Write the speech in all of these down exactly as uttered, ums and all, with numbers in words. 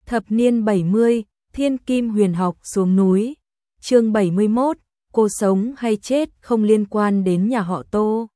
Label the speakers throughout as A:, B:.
A: Thập niên bảy mươi, Thiên Kim Huyền Học xuống núi. Chương bảy mươi mốt, cô sống hay chết không liên quan đến nhà họ Tô.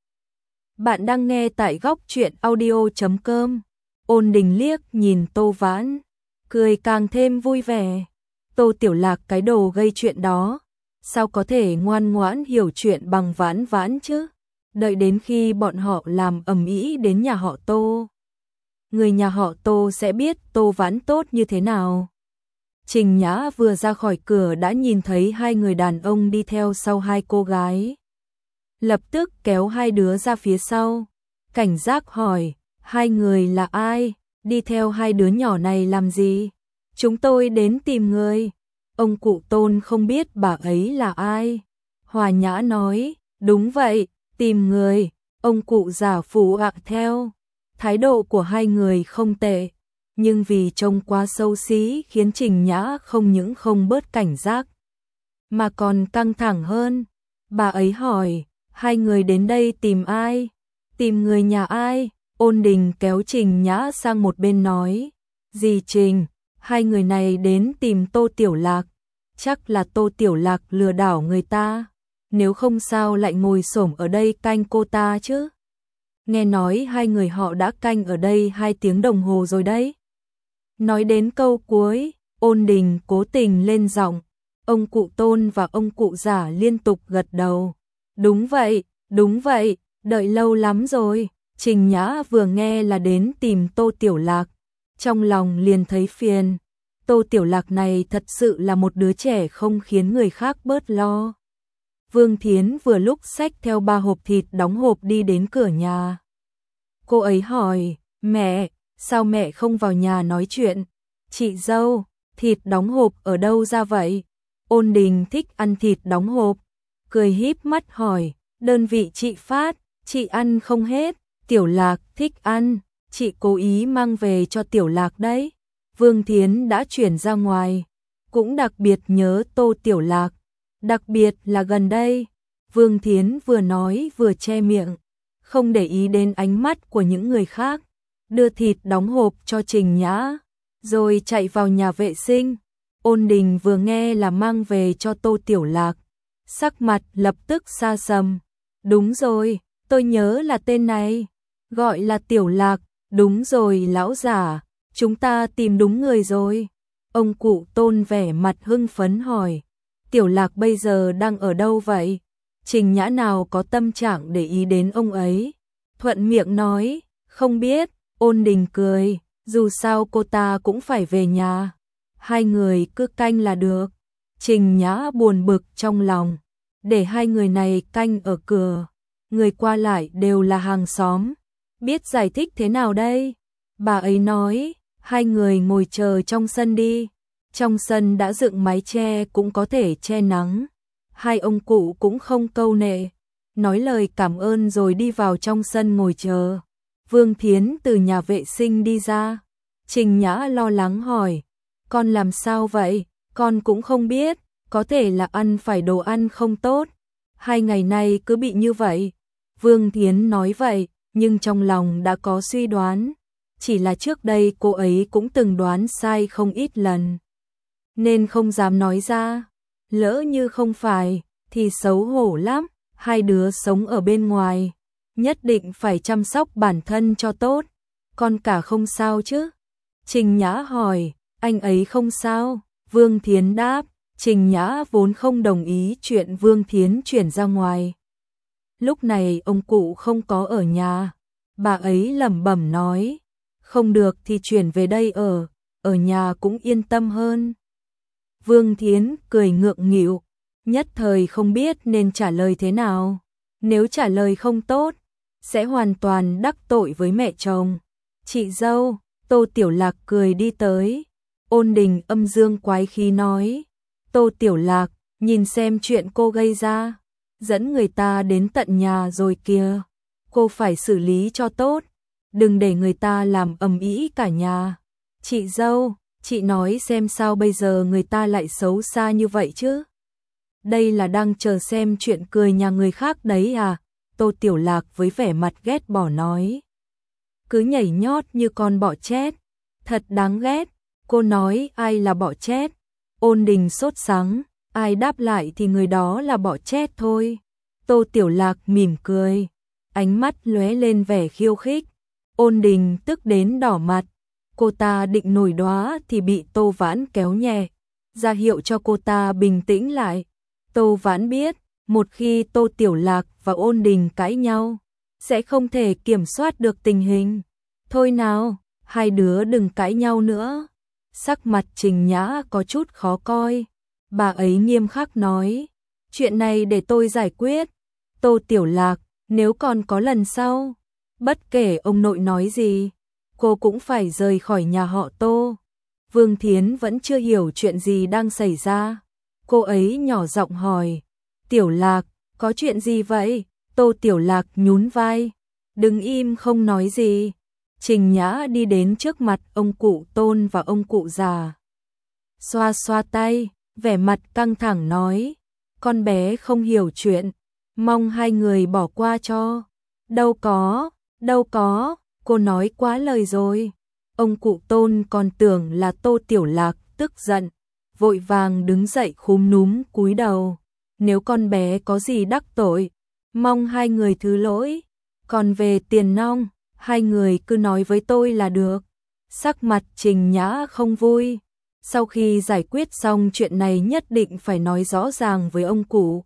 A: Bạn đang nghe tại góc truyện audio chấm com. Ôn Đình liếc nhìn Tô Vãn, cười càng thêm vui vẻ. Tô Tiểu Lạc cái đồ gây chuyện đó, sao có thể ngoan ngoãn hiểu chuyện bằng Vãn Vãn chứ? Đợi đến khi bọn họ làm ầm ĩ đến nhà họ Tô, người nhà họ Tô sẽ biết Tô Vãn tốt như thế nào. Trình Nhã vừa ra khỏi cửa đã nhìn thấy hai người đàn ông đi theo sau hai cô gái. Lập tức kéo hai đứa ra phía sau, cảnh giác hỏi, hai người là ai, đi theo hai đứa nhỏ này làm gì? Chúng tôi đến tìm người. Ông cụ Tôn không biết bà ấy là ai. Hòa Nhã nói, đúng vậy, tìm người. Ông cụ giả phụ họa theo. Thái độ của hai người không tệ, nhưng vì trông quá xấu xí khiến Trình Nhã không những không bớt cảnh giác, mà còn căng thẳng hơn. Bà ấy hỏi, hai người đến đây tìm ai? Tìm người nhà ai? Ôn Đình kéo Trình Nhã sang một bên nói, dì Trình, hai người này đến tìm Tô Tiểu Lạc. Chắc là Tô Tiểu Lạc lừa đảo người ta, nếu không sao lại ngồi xổm ở đây canh cô ta chứ? Nghe nói hai người họ đã canh ở đây hai tiếng đồng hồ rồi đấy. Nói đến câu cuối, Ôn Đình cố tình lên giọng. Ông cụ Tôn và ông cụ giả liên tục gật đầu. Đúng vậy, đúng vậy, đợi lâu lắm rồi. Trình Nhã vừa nghe là đến tìm Tô Tiểu Lạc, trong lòng liền thấy phiền. Tô Tiểu Lạc này thật sự là một đứa trẻ không khiến người khác bớt lo. Vương Thiến vừa lúc xách theo ba hộp thịt đóng hộp đi đến cửa nhà. Cô ấy hỏi, mẹ, sao mẹ không vào nhà nói chuyện? Chị dâu, thịt đóng hộp ở đâu ra vậy? Ôn Đình thích ăn thịt đóng hộp, cười híp mắt hỏi, đơn vị chị phát, chị ăn không hết. Tiểu Lạc thích ăn, chị cố ý mang về cho Tiểu Lạc đấy. Vương Thiến đã chuyển ra ngoài, cũng đặc biệt nhớ Tô Tiểu Lạc, đặc biệt là gần đây. Vương Thiến vừa nói vừa che miệng, không để ý đến ánh mắt của những người khác, đưa thịt đóng hộp cho Trình Nhã, rồi chạy vào nhà vệ sinh. Ôn Đình vừa nghe là mang về cho Tô Tiểu Lạc, sắc mặt lập tức xa sầm. Đúng rồi, tôi nhớ là tên này, gọi là Tiểu Lạc, đúng rồi lão giả, chúng ta tìm đúng người rồi. Ông cụ Tôn vẻ mặt hưng phấn hỏi, Tiểu Lạc bây giờ đang ở đâu vậy? Trình Nhã nào có tâm trạng để ý đến ông ấy, thuận miệng nói, không biết. Ôn Đình cười, dù sao cô ta cũng phải về nhà, hai người cứ canh là được. Trình Nhã buồn bực trong lòng, để hai người này canh ở cửa, người qua lại đều là hàng xóm, biết giải thích thế nào đây? Bà ấy nói, hai người ngồi chờ trong sân đi, trong sân đã dựng mái che cũng có thể che nắng. Hai ông cụ cũng không câu nệ, nói lời cảm ơn rồi đi vào trong sân ngồi chờ. Vương Thiến từ nhà vệ sinh đi ra, Trình Nhã lo lắng hỏi, con làm sao vậy? Con cũng không biết, có thể là ăn phải đồ ăn không tốt, hai ngày nay cứ bị như vậy. Vương Thiến nói vậy, nhưng trong lòng đã có suy đoán, chỉ là trước đây cô ấy cũng từng đoán sai không ít lần, nên không dám nói ra. Lỡ như không phải, thì xấu hổ lắm, hai đứa sống ở bên ngoài, nhất định phải chăm sóc bản thân cho tốt. Con cả không sao chứ? Trình Nhã hỏi, anh ấy không sao. Vương Thiến đáp, Trình Nhã vốn không đồng ý chuyện Vương Thiến chuyển ra ngoài. Lúc này ông cụ không có ở nhà, bà ấy lẩm bẩm nói, không được thì chuyển về đây ở, ở nhà cũng yên tâm hơn. Vương Thiến cười ngượng nghịu, nhất thời không biết nên trả lời thế nào. Nếu trả lời không tốt, sẽ hoàn toàn đắc tội với mẹ chồng. Chị dâu, Tô Tiểu Lạc cười đi tới. Ôn Đình âm dương quái khí nói, Tô Tiểu Lạc, nhìn xem chuyện cô gây ra, dẫn người ta đến tận nhà rồi kìa. Cô phải xử lý cho tốt, đừng để người ta làm ầm ĩ cả nhà. Chị dâu, chị nói xem sao bây giờ người ta lại xấu xa như vậy chứ? Đây là đang chờ xem chuyện cười nhà người khác đấy à? Tô Tiểu Lạc với vẻ mặt ghét bỏ nói. Cứ nhảy nhót như con bọ chết, thật đáng ghét. Cô nói ai là bỏ chết? Ôn Đình sốt sắng, ai đáp lại thì người đó là bỏ chết thôi. Tô Tiểu Lạc mỉm cười, ánh mắt lóe lên vẻ khiêu khích. Ôn Đình tức đến đỏ mặt, cô ta định nổi đoá thì bị Tô Vãn kéo nhẹ, ra hiệu cho cô ta bình tĩnh lại. Tô Vãn biết, một khi Tô Tiểu Lạc và Ôn Đình cãi nhau, sẽ không thể kiểm soát được tình hình. Thôi nào, hai đứa đừng cãi nhau nữa. Sắc mặt Trình Nhã có chút khó coi, bà ấy nghiêm khắc nói, chuyện này để tôi giải quyết. Tô Tiểu Lạc, nếu còn có lần sau, bất kể ông nội nói gì, cô cũng phải rời khỏi nhà họ Tô. Vương Thiến vẫn chưa hiểu chuyện gì đang xảy ra. Cô ấy nhỏ giọng hỏi, Tiểu Lạc, có chuyện gì vậy? Tô Tiểu Lạc nhún vai, đứng im không nói gì. Trình Nhã đi đến trước mặt ông cụ Tôn và ông cụ già. Xoa xoa tay, vẻ mặt căng thẳng nói, con bé không hiểu chuyện, mong hai người bỏ qua cho. Đâu có, đâu có, cô nói quá lời rồi. Ông cụ Tôn còn tưởng là Tô Tiểu Lạc tức giận, vội vàng đứng dậy khúm núm cúi đầu. Nếu con bé có gì đắc tội, mong hai người thứ lỗi. Còn về tiền nong, hai người cứ nói với tôi là được. Sắc mặt Trình Nhã không vui. Sau khi giải quyết xong chuyện này nhất định phải nói rõ ràng với ông cụ.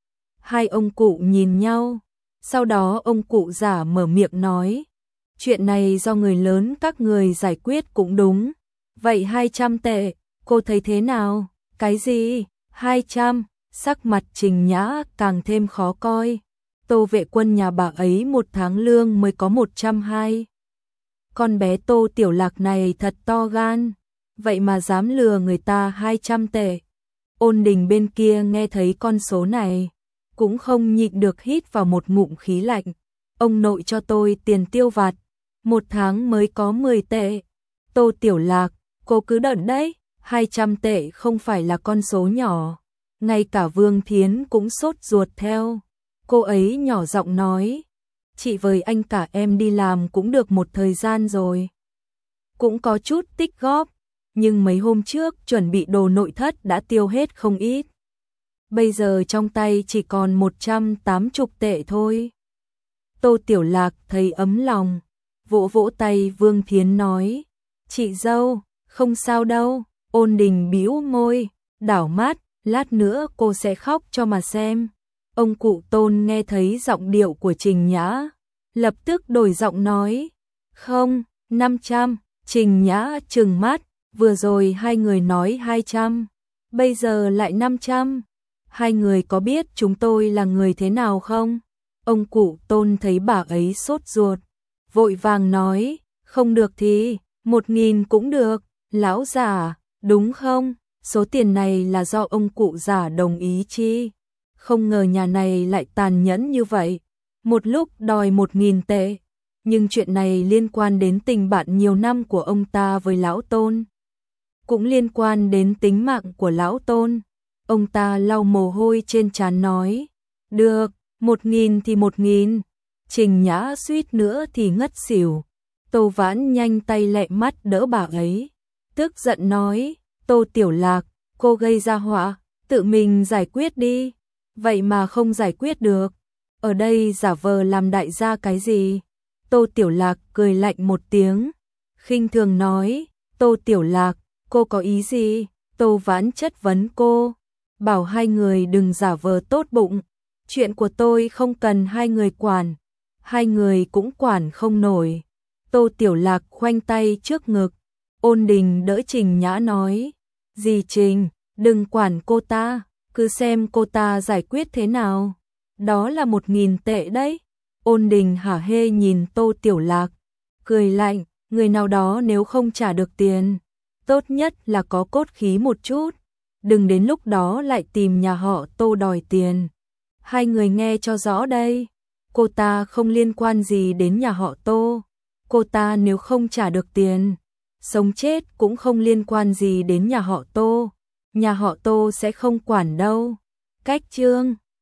A: Hai ông cụ nhìn nhau. Sau đó ông cụ già mở miệng nói, chuyện này do người lớn các người giải quyết cũng đúng. Vậy hai trăm tệ, cô thấy thế nào? Cái gì? hai trăm? Sắc mặt Trình Nhã càng thêm khó coi. Tô Vệ Quân nhà bà ấy một tháng lương mới có một trăm hai. Con bé Tô Tiểu Lạc này thật to gan, vậy mà dám lừa người ta hai trăm tệ. Ôn Đình bên kia nghe thấy con số này, cũng không nhịn được hít vào một ngụm khí lạnh. Ông nội cho tôi tiền tiêu vặt, một tháng mới có mười tệ. Tô Tiểu Lạc, cô cứ đợi đấy, hai trăm tệ không phải là con số nhỏ. Ngay cả Vương Thiến cũng sốt ruột theo. Cô ấy nhỏ giọng nói, chị với anh cả em đi làm cũng được một thời gian rồi, cũng có chút tích góp, nhưng mấy hôm trước chuẩn bị đồ nội thất đã tiêu hết không ít. Bây giờ trong tay chỉ còn một trăm tám mươi tệ thôi. Tô Tiểu Lạc thấy ấm lòng, vỗ vỗ tay Vương Thiến nói, chị dâu, không sao đâu. Ôn Đình bĩu môi, đảo mắt, lát nữa cô sẽ khóc cho mà xem. Ông cụ Tôn nghe thấy giọng điệu của Trình Nhã, lập tức đổi giọng nói, không, năm trăm. Trình Nhã trừng mắt, vừa rồi hai người nói hai trăm, bây giờ lại năm trăm. Hai người có biết chúng tôi là người thế nào không? Ông cụ Tôn thấy bà ấy sốt ruột, vội vàng nói, không được thì, một nghìn cũng được. Lão già, đúng không? Số tiền này là do ông cụ già đồng ý chi. Không ngờ nhà này lại tàn nhẫn như vậy, một lúc đòi một nghìn tệ. Nhưng chuyện này liên quan đến tình bạn nhiều năm của ông ta với lão Tôn, cũng liên quan đến tính mạng của lão Tôn. Ông ta lau mồ hôi trên trán nói, được, một nghìn thì một nghìn. Trình Nhã suýt nữa thì ngất xỉu. Tô Vãn nhanh tay lẹ mắt đỡ bà ấy, tức giận nói, Tô Tiểu Lạc, cô gây ra họa, tự mình giải quyết đi. Vậy mà không giải quyết được, ở đây giả vờ làm đại gia cái gì? Tô Tiểu Lạc cười lạnh một tiếng, khinh thường nói, Tô Tiểu Lạc, cô có ý gì? Tô Vãn chất vấn cô, bảo hai người đừng giả vờ tốt bụng, chuyện của tôi không cần hai người quản, hai người cũng quản không nổi. Tô Tiểu Lạc khoanh tay trước ngực. Ôn Đình đỡ Trình Nhã nói, dì Trình, đừng quản cô ta, cứ xem cô ta giải quyết thế nào. Đó là một nghìn tệ đấy. Ôn Đình hả hê nhìn Tô Tiểu Lạc, cười lạnh, người nào đó nếu không trả được tiền, tốt nhất là có cốt khí một chút, đừng đến lúc đó lại tìm nhà họ Tô đòi tiền. Hai người nghe cho rõ đây, cô ta không liên quan gì đến nhà họ Tô, cô ta nếu không trả được tiền, sống chết cũng không liên quan gì đến nhà họ Tô, nhà họ Tô sẽ không quản đâu. Cách chương